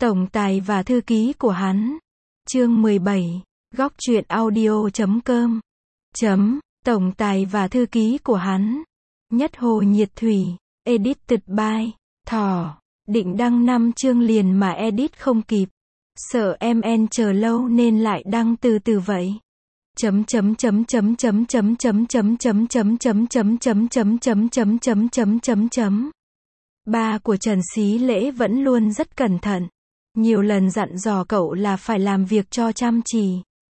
Tổng tài và thư ký của hắn. Chương 17. Góc truyện audio.com. Tổng tài và thư ký của hắn. Nhất Hồ Nhiệt Thủy. Edited by Thỏ. Định đăng 5 chương liền mà edit không kịp. Sợ MN chờ lâu nên lại đăng từ từ vậy. Ba của Trần Xí Lễ vẫn luôn rất cẩn thận. Nhiều lần dặn dò cậu là phải làm việc cho chăm chỉ.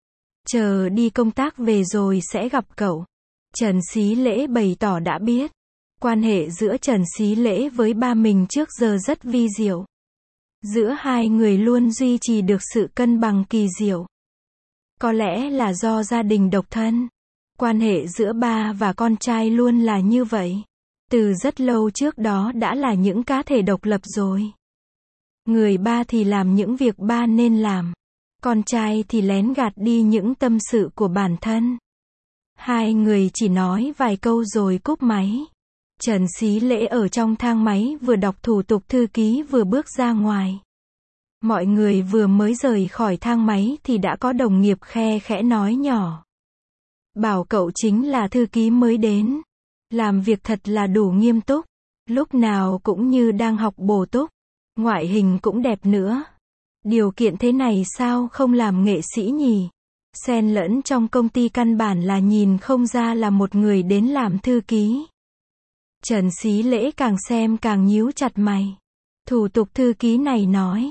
Chờ đi công tác về rồi sẽ gặp cậu. Trần Xí Lễ bày tỏ đã biết. Quan hệ giữa Trần Xí Lễ với ba mình trước giờ rất vi diệu. Giữa hai người luôn duy trì được sự cân bằng kỳ diệu. Có lẽ là do gia đình độc thân. Quan hệ giữa ba và con trai luôn là như vậy. Từ rất lâu trước đó đã là những cá thể độc lập rồi. Người ba thì làm những việc ba nên làm. Con trai thì lén gạt đi những tâm sự của bản thân. Hai người chỉ nói vài câu rồi cúp máy. Trần Xí Lễ ở trong thang máy vừa đọc thủ tục thư ký vừa bước ra ngoài. Mọi người vừa mới rời khỏi thang máy thì đã có đồng nghiệp khe khẽ nói nhỏ. Bảo cậu chính là thư ký mới đến. Làm việc thật là đủ nghiêm túc. Lúc nào cũng như đang học bổ túc. Ngoại hình cũng đẹp nữa. Điều kiện thế này sao không làm nghệ sĩ nhỉ? Xen lẫn trong công ty căn bản là nhìn không ra là một người đến làm thư ký. Trần Xí Lễ càng xem càng nhíu chặt mày. Thủ tục thư ký này nói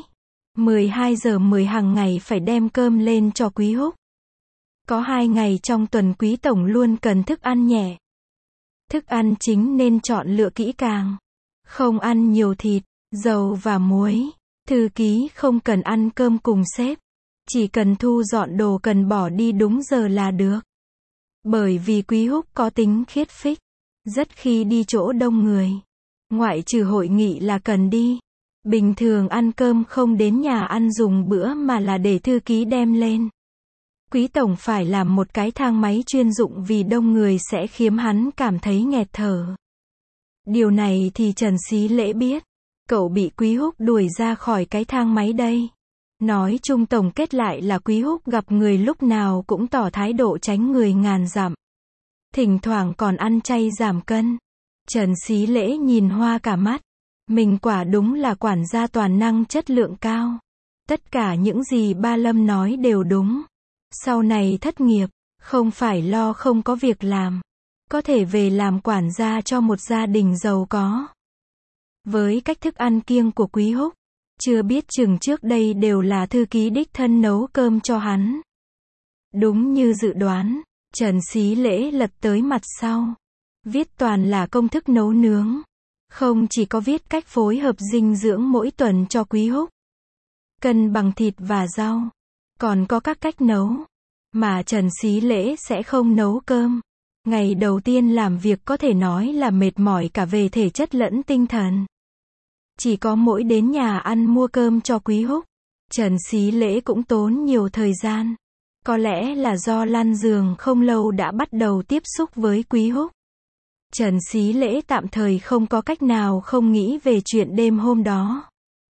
12 giờ 10 hàng ngày phải đem cơm lên cho Quý Húc. Có 2 ngày trong tuần Quý Tổng luôn cần thức ăn nhẹ. Thức ăn chính nên chọn lựa kỹ càng. Không ăn nhiều thịt, dầu và muối. Thư ký không cần ăn cơm cùng sếp. Chỉ cần thu dọn đồ cần bỏ đi đúng giờ là được. Bởi vì Quý Húc có tính khiết phích. Rất khi đi chỗ đông người. Ngoại trừ hội nghị là cần đi. Bình thường ăn cơm không đến nhà ăn dùng bữa mà là để thư ký đem lên. Quý Tổng phải làm một cái thang máy chuyên dụng vì đông người sẽ khiến hắn cảm thấy nghẹt thở. Điều này thì Trần Xí Lễ biết. Cậu bị Quý Húc đuổi ra khỏi cái thang máy đây. Nói chung tổng kết lại là Quý Húc gặp người lúc nào cũng tỏ thái độ tránh người ngàn dặm. Thỉnh thoảng còn ăn chay giảm cân. Trần Xí Lễ nhìn hoa cả mắt. Mình quả đúng là quản gia toàn năng chất lượng cao. Tất cả những gì ba Lâm nói đều đúng. Sau này thất nghiệp, không phải lo không có việc làm. Có thể về làm quản gia cho một gia đình giàu có. Với cách thức ăn kiêng của Quý Húc, chưa biết chừng trước đây đều là thư ký đích thân nấu cơm cho hắn. Đúng như dự đoán, Trần Xí Lễ lật tới mặt sau. Viết toàn là công thức nấu nướng. Không chỉ có viết cách phối hợp dinh dưỡng mỗi tuần cho Quý Húc. Cân bằng thịt và rau. Còn có các cách nấu. Mà Trần Xí Lễ sẽ không nấu cơm. Ngày đầu tiên làm việc có thể nói là mệt mỏi cả về thể chất lẫn tinh thần. Chỉ có mỗi đến nhà ăn mua cơm cho Quý Húc. Trần Xí Lễ cũng tốn nhiều thời gian. Có lẽ là do lăn giường không lâu đã bắt đầu tiếp xúc với Quý Húc. Trần Xí Lễ tạm thời không có cách nào không nghĩ về chuyện đêm hôm đó.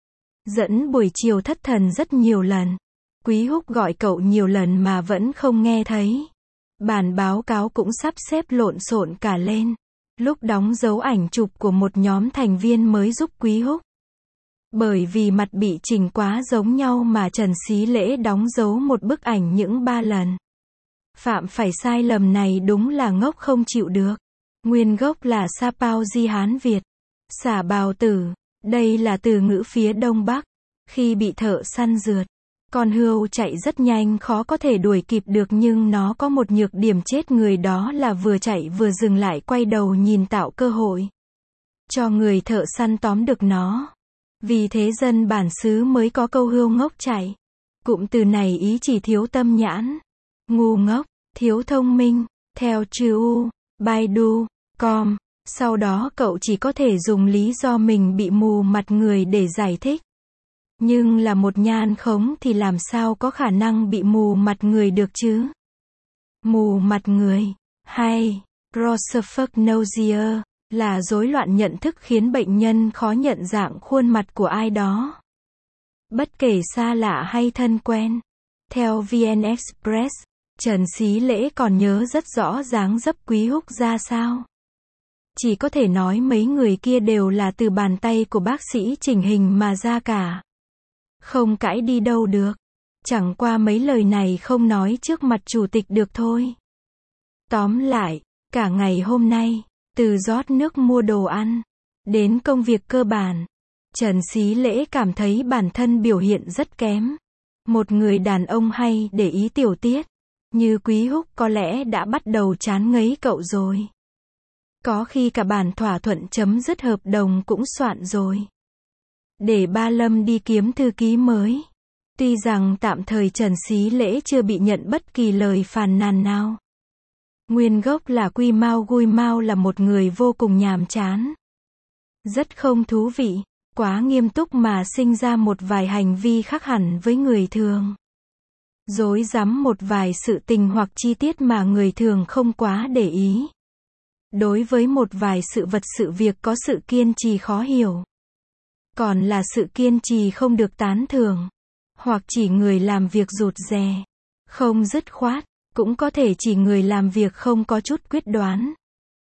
Dẫn buổi chiều thất thần rất nhiều lần. Quý Húc gọi cậu nhiều lần mà vẫn không nghe thấy. Bản báo cáo cũng sắp xếp lộn xộn cả lên. Lúc đóng dấu ảnh chụp của một nhóm thành viên mới giúp Quý Húc. Bởi vì mặt bị chỉnh quá giống nhau mà Trần Xí Lễ đóng dấu một bức ảnh những 3 lần. Phạm phải sai lầm này đúng là ngốc không chịu được. Nguyên gốc là Sa Pao Di Hán Việt. Xả bào tử. Đây là từ ngữ phía Đông Bắc. Khi bị thợ săn rượt. Con hươu chạy rất nhanh khó có thể đuổi kịp được nhưng nó có một nhược điểm chết người đó là vừa chạy vừa dừng lại quay đầu nhìn tạo cơ hội. Cho người thợ săn tóm được nó. Vì thế dân bản xứ mới có câu hươu ngốc chạy. Cụm từ này ý chỉ thiếu tâm nhãn. Ngu ngốc, thiếu thông minh. Theo chữ Baidu.com. Sau đó cậu chỉ có thể dùng lý do mình bị mù mặt người để giải thích. Nhưng là một nhan khống thì làm sao có khả năng bị mù mặt người được chứ? Mù mặt người, hay prosopagnosia, là rối loạn nhận thức khiến bệnh nhân khó nhận dạng khuôn mặt của ai đó. Bất kể xa lạ hay thân quen. Theo VN Express, Trần Xí Lễ còn nhớ rất rõ dáng dấp Quý Húc ra sao. Chỉ có thể nói mấy người kia đều là từ bàn tay của bác sĩ chỉnh hình mà ra cả. Không cãi đi đâu được. Chẳng qua mấy lời này không nói trước mặt chủ tịch được thôi. Tóm lại, cả ngày hôm nay, từ rót nước mua đồ ăn, đến công việc cơ bản, Trần Xí Lễ cảm thấy bản thân biểu hiện rất kém. Một người đàn ông hay để ý tiểu tiết, như Quý Húc có lẽ đã bắt đầu chán ngấy cậu rồi. Có khi cả bản thỏa thuận chấm dứt hợp đồng cũng soạn rồi. Để ba Lâm đi kiếm thư ký mới. Tuy rằng tạm thời Trần Xí Lễ chưa bị nhận bất kỳ lời phàn nàn nào. Nguyên gốc là Quy Mao Gui Mao là một người vô cùng nhàm chán. Rất không thú vị, quá nghiêm túc mà sinh ra một vài hành vi khác hẳn với người thường. Rối rắm một vài sự tình hoặc chi tiết mà người thường không quá để ý. Đối với một vài sự vật sự việc có sự kiên trì khó hiểu. Còn là sự kiên trì không được tán thưởng. Hoặc chỉ người làm việc rụt rè, không dứt khoát, cũng có thể chỉ người làm việc không có chút quyết đoán.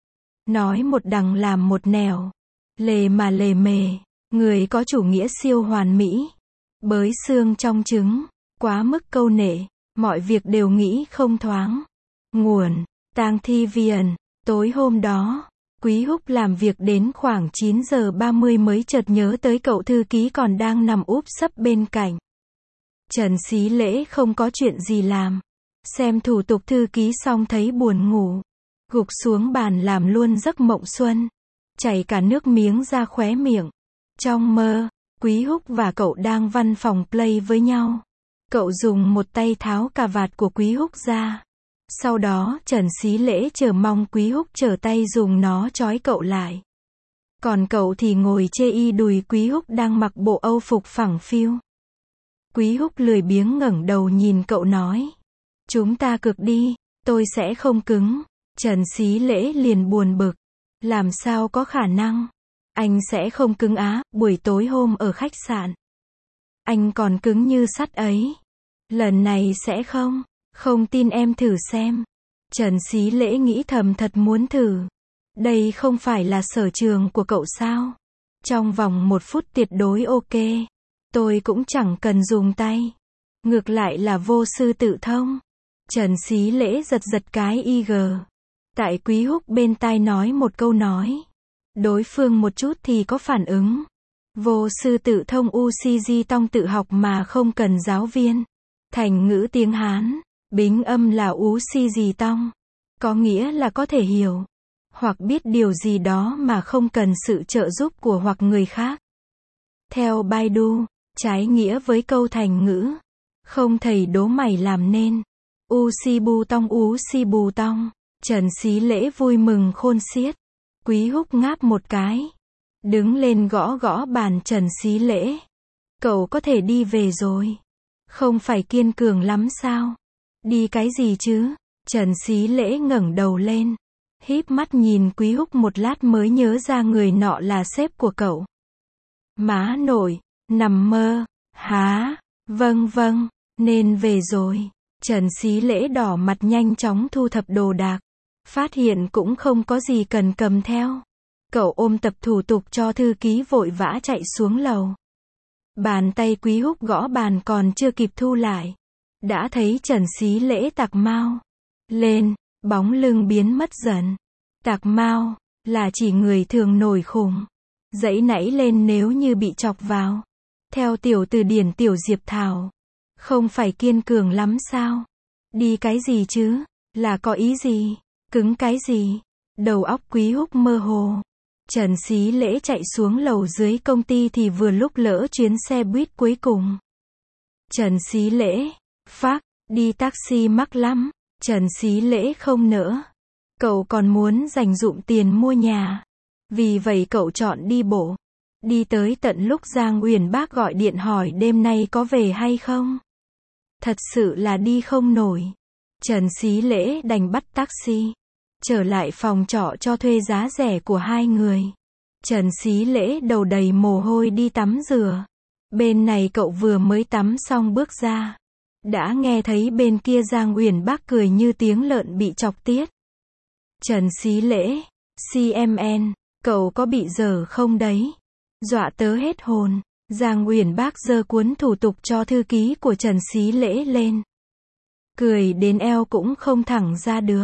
Nói một đằng làm một nẻo, lề mà lề mề, người có chủ nghĩa siêu hoàn mỹ, bới xương trong trứng, quá mức câu nệ, mọi việc đều nghĩ không thoáng. Nguồn, Tang Thi Viền, tối hôm đó, Quý Húc làm việc đến khoảng 9 giờ 30 mới chợt nhớ tới cậu thư ký còn đang nằm úp sấp bên cạnh. Trần Xí Lễ không có chuyện gì làm. Xem thủ tục thư ký xong thấy buồn ngủ. Gục xuống bàn làm luôn giấc mộng xuân. Chảy cả nước miếng ra khóe miệng. Trong mơ, Quý Húc và cậu đang văn phòng play với nhau. Cậu dùng một tay tháo cà vạt của Quý Húc ra. Sau đó Trần Xí Lễ chờ mong Quý Húc trở tay dùng nó trói cậu lại. Còn cậu thì ngồi chê y đùi Quý Húc đang mặc bộ âu phục phẳng phiu. Quý Húc lười biếng ngẩng đầu nhìn cậu nói. Chúng ta cược đi, tôi sẽ không cứng. Trần Xí Lễ liền buồn bực. Làm sao có khả năng? Anh sẽ không cứng á, buổi tối hôm ở khách sạn. Anh còn cứng như sắt ấy. Lần này sẽ không. Không tin em thử xem. Trần Xí Lễ nghĩ thầm thật muốn thử. Đây không phải là sở trường của cậu sao? Trong vòng 1 phút tuyệt đối ok. Tôi cũng chẳng cần dùng tay. Ngược lại là vô sư tự thông. Trần Xí Lễ giật giật cái IG. Tại Quý Húc bên tai nói một câu nói. Đối phương một chút thì có phản ứng. Vô sư tự thông UCG tông tự học mà không cần giáo viên. Thành ngữ tiếng Hán, bính âm là UCG tông. Có nghĩa là có thể hiểu. Hoặc biết điều gì đó mà không cần sự trợ giúp của hoặc người khác. Theo Baidu, trái nghĩa với câu thành ngữ. Không thầy đố mày làm nên. Ú si bù tong. Trần Xí Lễ vui mừng khôn xiết. Quý Húc ngáp một cái. Đứng lên gõ gõ bàn Trần Xí Lễ. Cậu có thể đi về rồi. Không phải kiên cường lắm sao? Đi cái gì chứ? Trần Xí Lễ ngẩng đầu lên. Híp mắt nhìn Quý Húc một lát mới nhớ ra người nọ là sếp của cậu. Má nội, nằm mơ. Há, vâng, nên về rồi. Trần Xí Lễ đỏ mặt nhanh chóng thu thập đồ đạc. Phát hiện cũng không có gì cần cầm theo. Cậu ôm tập thủ tục cho thư ký vội vã chạy xuống lầu. Bàn tay Quý Húc gõ bàn còn chưa kịp thu lại. Đã thấy Trần Xí Lễ tạc mau lên, bóng lưng biến mất dần. Tạc mau là chỉ người thường nổi khủng. Dãy nảy lên nếu như bị chọc vào. Theo tiểu từ điển Tiểu Diệp Thảo. Không phải kiên cường lắm sao? Đi cái gì chứ? Là có ý gì? Cứng cái gì? Đầu óc Quý Húc mơ hồ. Trần Xí Lễ chạy xuống lầu dưới công ty thì vừa lúc lỡ chuyến xe buýt cuối cùng. Trần Xí Lễ, phác, đi taxi mắc lắm. Trần Xí Lễ không nỡ. Cậu còn muốn dành dụm tiền mua nhà. Vì vậy cậu chọn đi bộ. Đi tới tận lúc Giang Uyển Bác gọi điện hỏi đêm nay có về hay không. Thật sự là đi không nổi. Trần Xí Lễ đành bắt taxi. Trở lại phòng trọ cho thuê giá rẻ của hai người. Trần Xí Lễ đầu đầy mồ hôi đi tắm rửa. Bên này cậu vừa mới tắm xong bước ra. Đã nghe thấy bên kia Giang Uyển Bác cười như tiếng lợn bị chọc tiết. Trần Xí Lễ, CMN, cậu có bị dở không đấy? Dọa tớ hết hồn. Giang Uyển Bác giơ cuốn thủ tục cho thư ký của Trần Xí Lễ lên. Cười đến eo cũng không thẳng ra được.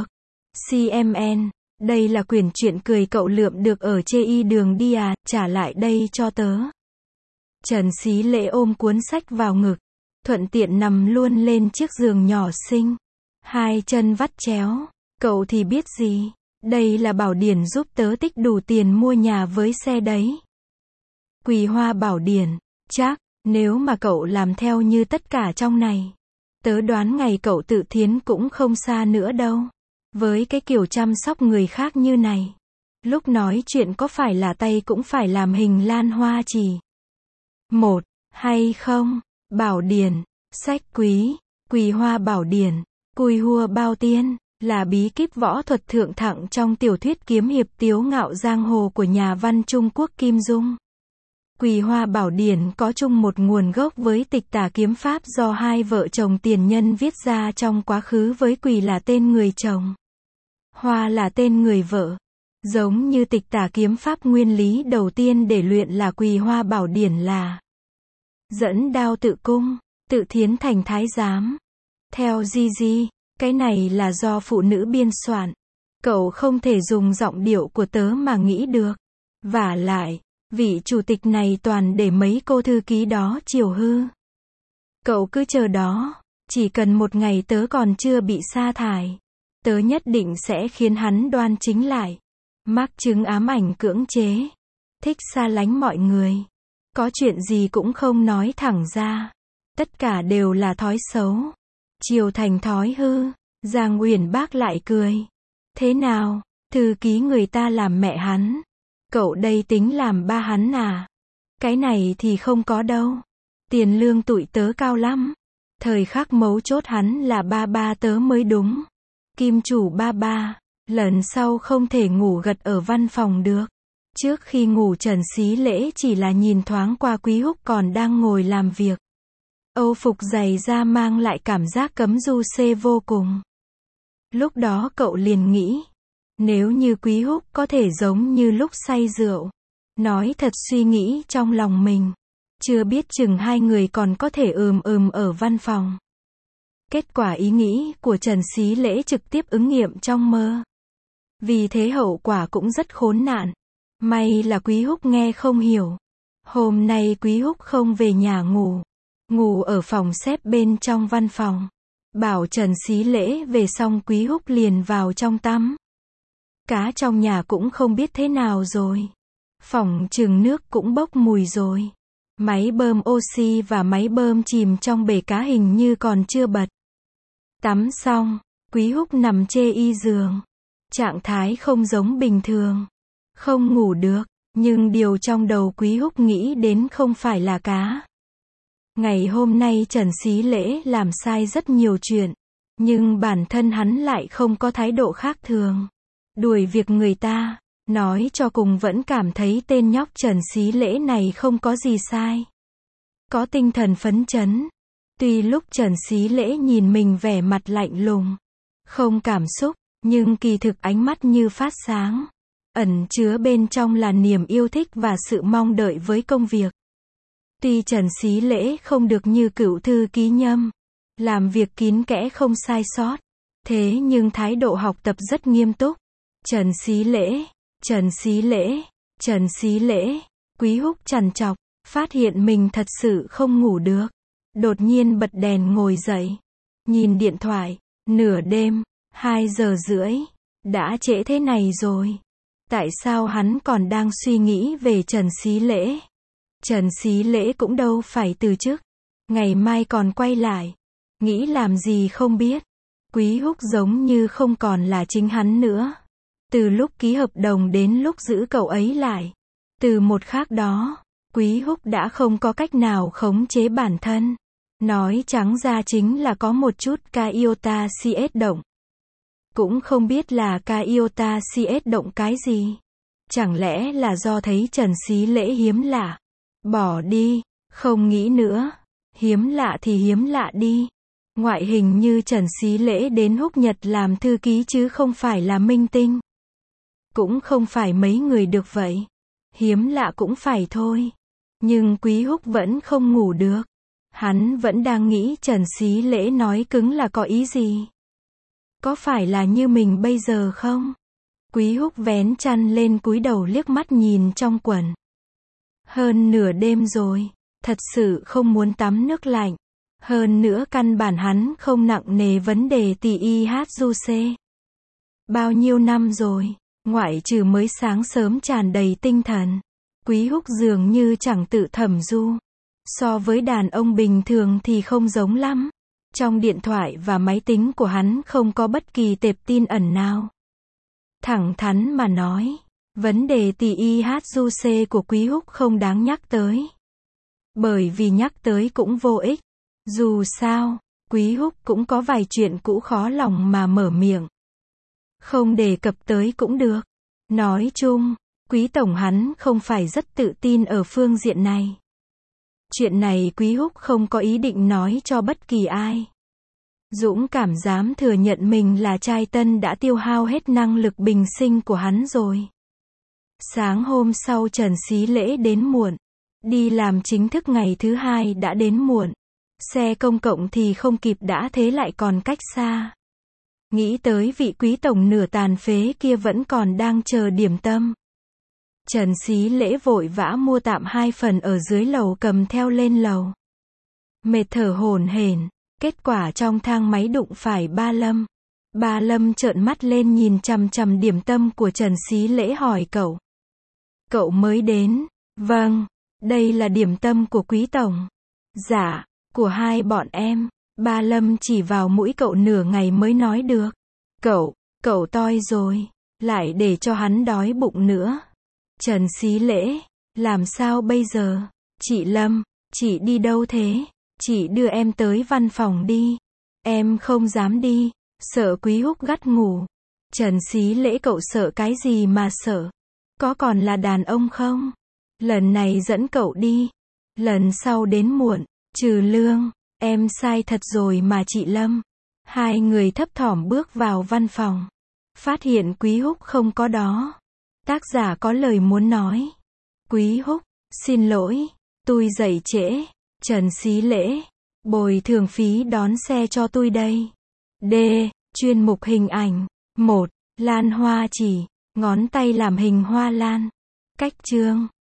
CMN, đây là quyển truyện cười cậu lượm được ở chê y đường đi à, trả lại đây cho tớ. Trần Xí Lễ ôm cuốn sách vào ngực, thuận tiện nằm luôn lên chiếc giường nhỏ xinh. Hai chân vắt chéo, cậu thì biết gì, đây là bảo điển giúp tớ tích đủ tiền mua nhà với xe đấy. Quỳ Hoa bảo điển, chắc, nếu mà cậu làm theo như tất cả trong này, tớ đoán ngày cậu tự thiến cũng không xa nữa đâu. Với cái kiểu chăm sóc người khác như này, lúc nói chuyện có phải là tay cũng phải làm hình lan hoa chỉ. Một, hay không? Bảo điển, sách quý, Quỳ Hoa bảo điển, Cùi Hua bao tiên, là bí kíp võ thuật thượng thặng trong tiểu thuyết kiếm hiệp tiếu ngạo giang hồ của nhà văn Trung Quốc Kim Dung. Quỳ Hoa bảo điển có chung một nguồn gốc với Tịch Tả kiếm pháp do hai vợ chồng tiền nhân viết ra trong quá khứ, với Quỳ là tên người chồng, Hoa là tên người vợ. Giống như Tịch Tả kiếm pháp, nguyên lý đầu tiên để luyện là Quỳ Hoa bảo điển là dẫn đao tự cung, tự thiến thành thái giám. Theo Gigi, cái này là do phụ nữ biên soạn. Cậu không thể dùng giọng điệu của tớ mà nghĩ được. Vả lại, vị chủ tịch này toàn để mấy cô thư ký đó chiều hư. Cậu cứ chờ đó, chỉ cần một ngày tớ còn chưa bị sa thải, tớ nhất định sẽ khiến hắn đoan chính lại. Mắc chứng ám ảnh cưỡng chế, thích xa lánh mọi người, có chuyện gì cũng không nói thẳng ra, tất cả đều là thói xấu, chiều thành thói hư. Giang Uyển Bác lại cười. Thế nào, thư ký người ta làm mẹ hắn, cậu đây tính làm ba hắn à? Cái này thì không có đâu, tiền lương tụi tớ cao lắm, thời khắc mấu chốt hắn là ba tớ mới đúng. Kim chủ ba, lần sau không thể ngủ gật ở văn phòng được. Trước khi ngủ Trần Xí Lễ chỉ là nhìn thoáng qua Quý Húc còn đang ngồi làm việc. Âu phục dày da mang lại cảm giác cấm du xê vô cùng. Lúc đó cậu liền nghĩ, nếu như Quý Húc có thể giống như lúc say rượu, nói thật suy nghĩ trong lòng mình, chưa biết chừng hai người còn có thể ở văn phòng. Kết quả ý nghĩ của Trần Xí Lễ trực tiếp ứng nghiệm trong mơ. Vì thế hậu quả cũng rất khốn nạn. May là Quý Húc nghe không hiểu. Hôm nay Quý Húc không về nhà ngủ ở phòng xếp bên trong văn phòng. Bảo Trần Xí Lễ về xong Quý Húc liền vào trong tắm. Cá trong nhà cũng không biết thế nào rồi. Phòng chừng nước cũng bốc mùi rồi. Máy bơm oxy và máy bơm chìm trong bể cá hình như còn chưa bật. Tắm xong, Quý Húc nằm chê y giường. Trạng thái không giống bình thường. Không ngủ được, nhưng điều trong đầu Quý Húc nghĩ đến không phải là cá. Ngày hôm nay Trần Xí Lễ làm sai rất nhiều chuyện, nhưng bản thân hắn lại không có thái độ khác thường. Đuổi việc người ta, nói cho cùng vẫn cảm thấy tên nhóc Trần Xí Lễ này không có gì sai. Có tinh thần phấn chấn. Tuy lúc Trần Xí Lễ nhìn mình vẻ mặt lạnh lùng, không cảm xúc, nhưng kỳ thực ánh mắt như phát sáng. Ẩn chứa bên trong là niềm yêu thích và sự mong đợi với công việc. Tuy Trần Xí Lễ không được như cựu thư ký Nhâm, làm việc kín kẽ không sai sót, thế nhưng thái độ học tập rất nghiêm túc. Trần Xí Lễ, Trần Xí Lễ, Trần Xí Lễ, Quý Húc trằn trọc, phát hiện mình thật sự không ngủ được. Đột nhiên bật đèn ngồi dậy, nhìn điện thoại, nửa đêm, 2 giờ rưỡi, đã trễ thế này rồi. Tại sao hắn còn đang suy nghĩ về Trần Xí Lễ? Trần Xí Lễ cũng đâu phải từ chức, ngày mai còn quay lại. Nghĩ làm gì không biết. Quý Húc giống như không còn là chính hắn nữa. Từ lúc ký hợp đồng đến lúc giữ cậu ấy lại. Từ một khác đó, Quý Húc đã không có cách nào khống chế bản thân. Nói trắng ra chính là có một chút iota CS động. Cũng không biết là iota CS động cái gì. Chẳng lẽ là do thấy Trần Xí Lễ hiếm lạ, bỏ đi, Không nghĩ nữa. Hiếm lạ thì hiếm lạ đi. Ngoại hình như Trần Xí Lễ đến Húc Nhật làm thư ký chứ không phải là minh tinh. Cũng không phải mấy người được vậy. Hiếm lạ cũng phải thôi. Nhưng Quý Húc vẫn không ngủ được. Hắn vẫn đang nghĩ Trần Xí Lễ nói cứng là có ý gì. Có phải là như mình bây giờ không? Quý Húc vén chăn lên cúi đầu liếc mắt nhìn trong quần. Hơn nửa đêm rồi. Thật sự không muốn tắm nước lạnh. Hơn nữa căn bản hắn không nặng nề vấn đề tỳ y hát du xê. Bao nhiêu năm rồi, ngoại trừ mới sáng sớm tràn đầy tinh thần. Quý Húc dường như chẳng tự thẩm du. So với đàn ông bình thường thì không giống lắm. Trong điện thoại và máy tính của hắn không có bất kỳ tệp tin ẩn nào. Thẳng thắn mà nói, vấn đề tỳ y hát du xê của Quý Húc không đáng nhắc tới. Bởi vì nhắc tới cũng vô ích. Dù sao, Quý Húc cũng có vài chuyện cũ khó lòng mà mở miệng. Không đề cập tới cũng được. Nói chung, Quý Tổng hắn không phải rất tự tin ở phương diện này. Chuyện này Quý Húc không có ý định nói cho bất kỳ ai. Dũng cảm dám thừa nhận mình là trai tân đã tiêu hao hết năng lực bình sinh của hắn rồi. Sáng hôm sau Trần Xí Lễ đến muộn. Đi làm chính thức ngày thứ hai đã đến muộn. Xe công cộng thì không kịp đã thế lại còn cách xa. Nghĩ tới vị Quý Tổng nửa tàn phế kia vẫn còn đang chờ điểm tâm. Trần Xí Lễ vội vã mua tạm 2 phần ở dưới lầu cầm theo lên lầu. Mệt thở hổn hển, kết quả trong thang máy đụng phải ba Lâm. Ba Lâm trợn mắt lên nhìn chằm chằm điểm tâm của Trần Xí Lễ hỏi cậu. Cậu mới đến? Vâng, đây là điểm tâm của Quý Tổng. Dạ, của hai bọn em. Ba Lâm chỉ vào mũi cậu nửa ngày mới nói được. Cậu toi rồi, lại để cho hắn đói bụng nữa. Trần Xí Lễ, làm sao bây giờ? Chị Lâm, chị đi đâu thế? Chị đưa em tới văn phòng đi. Em không dám đi, sợ Quý Húc gắt ngủ. Trần Xí Lễ cậu sợ cái gì mà sợ? Có còn là đàn ông không? Lần này dẫn cậu đi. Lần sau đến muộn, trừ lương. Em sai thật rồi mà chị Lâm. Hai người thấp thỏm bước vào văn phòng. Phát hiện Quý Húc không có đó. Tác giả có lời muốn nói. Quý Húc, xin lỗi, tôi dậy trễ. Trần Xí Lễ, bồi thường phí đón xe cho tôi đây. D. Chuyên mục hình ảnh. 1. Lan hoa chỉ, ngón tay làm hình hoa lan. Cách chương.